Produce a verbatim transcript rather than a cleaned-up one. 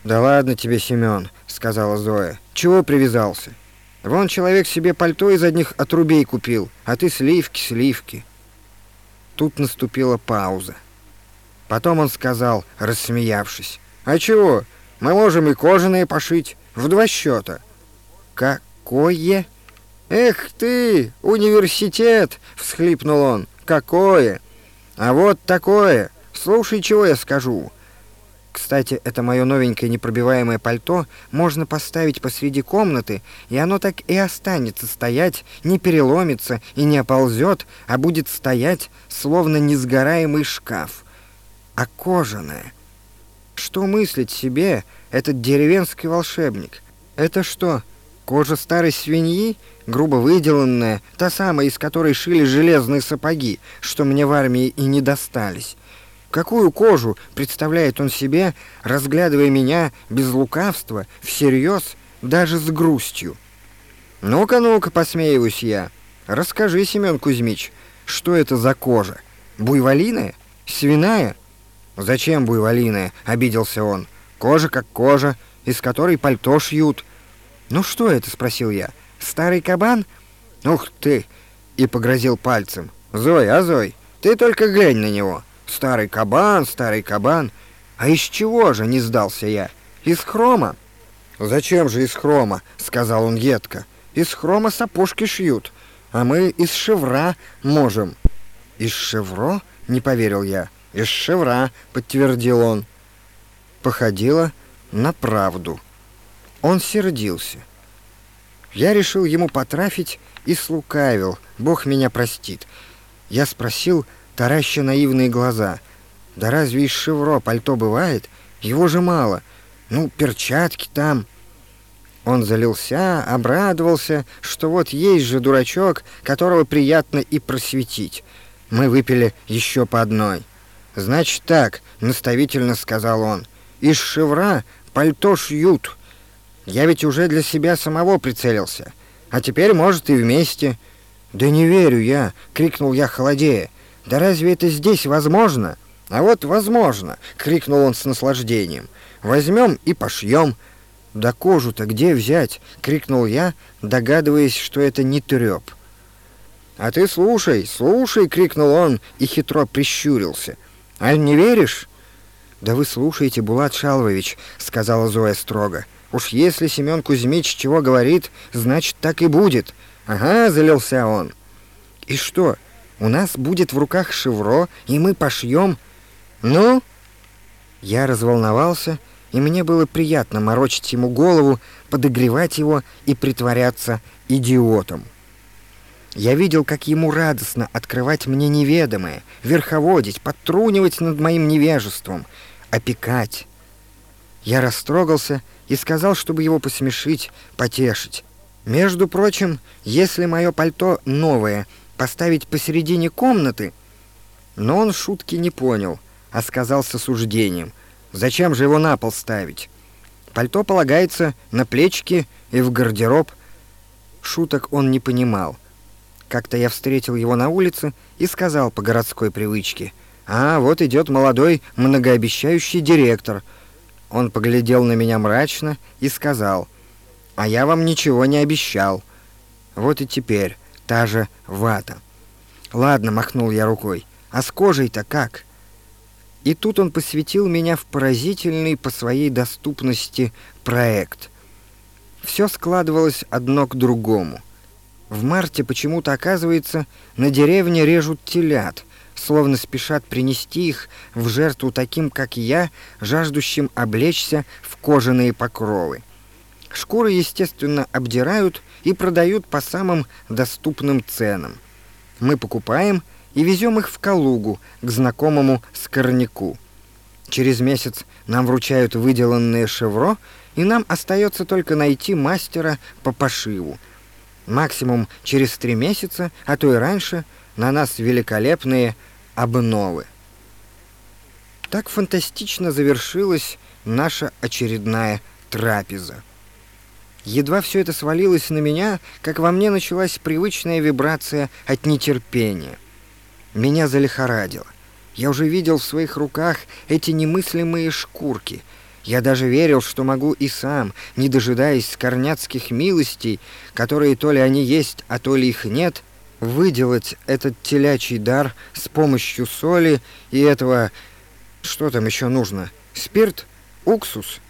«Да ладно тебе, Семен», — сказала Зоя. «Чего привязался? Вон человек себе пальто из одних отрубей купил, а ты сливки, сливки». Тут наступила пауза. Потом он сказал, рассмеявшись: «А чего? Мы можем и кожаные пошить, в два счета». «Какое? Эх ты, университет!» — всхлипнул он. «Какое? А вот такое. Слушай, чего я скажу. Кстати, это мое новенькое непробиваемое пальто можно поставить посреди комнаты, и оно так и останется стоять, не переломится и не оползет, а будет стоять, словно несгораемый шкаф. А кожаное? Что мыслить себе этот деревенский волшебник? Это что, кожа старой свиньи, грубо выделанная, та самая, из которой шили железные сапоги, что мне в армии и не достались? Какую кожу представляет он себе, разглядывая меня без лукавства, всерьез, даже с грустью? «Ну-ка, ну-ка», — посмеиваюсь я. «Расскажи, Семен Кузьмич, что это за кожа? Буйволиная? Свиная?» «Зачем буйволиная?» — обиделся он. «Кожа как кожа, из которой пальто шьют». «Ну что это?» — спросил я. «Старый кабан?» «Ух ты!» — и погрозил пальцем. «Зой, а Зой, ты только глянь на него. Старый кабан, старый кабан. А из чего же?» — не сдался я. «Из хрома». «Зачем же из хрома?» — сказал он едко. «Из хрома сапожки шьют, а мы из шевра можем». «Из шевро?» — не поверил я. «Из шевра», — подтвердил он. Походило на правду. Он сердился. Я решил ему потрафить и слукавил. Бог меня простит. Я спросил, тараща наивные глаза: «Да разве из шевро пальто бывает? Его же мало. Ну, перчатки там». Он залился, обрадовался, что вот есть же дурачок, которого приятно и просветить. Мы выпили еще по одной. «Значит так», — наставительно сказал он, — «из шевра пальто шьют. Я ведь уже для себя самого прицелился. А теперь, может, и вместе». «Да не верю я», — крикнул я холодея. «Да разве это здесь возможно?» «А вот возможно», — крикнул он с наслаждением. «Возьмем и пошьем». «Да кожу-то где взять?» — крикнул я, догадываясь, что это не трёп. «А ты слушай, слушай!» — крикнул он и хитро прищурился. «А не веришь?» «Да вы слушайте, Булат Шалвович», — сказала Зоя строго. «Уж если Семен Кузьмич чего говорит, значит, так и будет». «Ага», — залился он. «И что, у нас будет в руках шевро, и мы пошьем?» «Ну?» Я разволновался, и мне было приятно морочить ему голову, подогревать его и притворяться идиотом. Я видел, как ему радостно открывать мне неведомое, верховодить, подтрунивать над моим невежеством, опекать. Я растрогался и сказал, чтобы его посмешить, потешить. Между прочим, если мое пальто новое поставить посередине комнаты... Но он шутки не понял, а сказал с осуждением: «Зачем же его на пол ставить? Пальто полагается на плечики и в гардероб». Шуток он не понимал. Как-то я встретил его на улице и сказал по городской привычке: «А, вот идет молодой, многообещающий директор». Он поглядел на меня мрачно и сказал: «А я вам ничего не обещал». Вот и теперь та же вата. «Ладно», — махнул я рукой, — «а с кожей-то как?» И тут он посвятил меня в поразительный по своей доступности проект. Все складывалось одно к другому. В марте почему-то, оказывается, на деревне режут телят, словно спешат принести их в жертву таким, как я, жаждущим облечься в кожаные покровы. Шкуры, естественно, обдирают и продают по самым доступным ценам. Мы покупаем и везем их в Калугу, к знакомому скорняку. Через месяц нам вручают выделанное шевро, и нам остается только найти мастера по пошиву. Максимум через три месяца, а то и раньше, на нас великолепные обновы. Так фантастично завершилась наша очередная трапеза. Едва все это свалилось на меня, как во мне началась привычная вибрация от нетерпения. Меня залихорадило. Я уже видел в своих руках эти немыслимые шкурки. Я даже верил, что могу и сам, не дожидаясь скорняцких милостей, которые то ли они есть, а то ли их нет, выделать этот телячий дар с помощью соли и этого... Что там еще нужно? Спирт? Уксус?